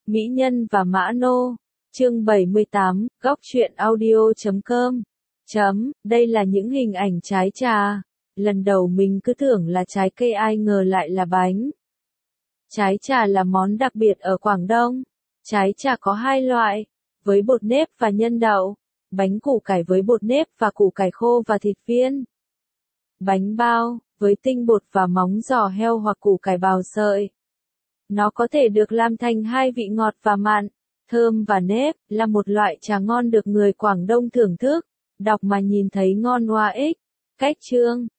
Mỹ Nhân và Mã Nô. Chương 78, góc truyện audio.com. Đây là những hình ảnh trái trà. Lần đầu mình cứ tưởng là trái cây, ai ngờ lại là bánh. Trái trà là món đặc biệt ở Quảng Đông. Trái trà có hai loại, với bột nếp và nhân đậu. Bánh củ cải với bột nếp và củ cải khô và thịt viên. Bánh bao, với tinh bột và móng giò heo hoặc củ cải bào sợi. Nó có thể được làm thành hai vị ngọt và mặn, thơm và nếp, là một loại trà ngon được người Quảng Đông thưởng thức. Đọc mà nhìn thấy ngon oa ích. Cách chương.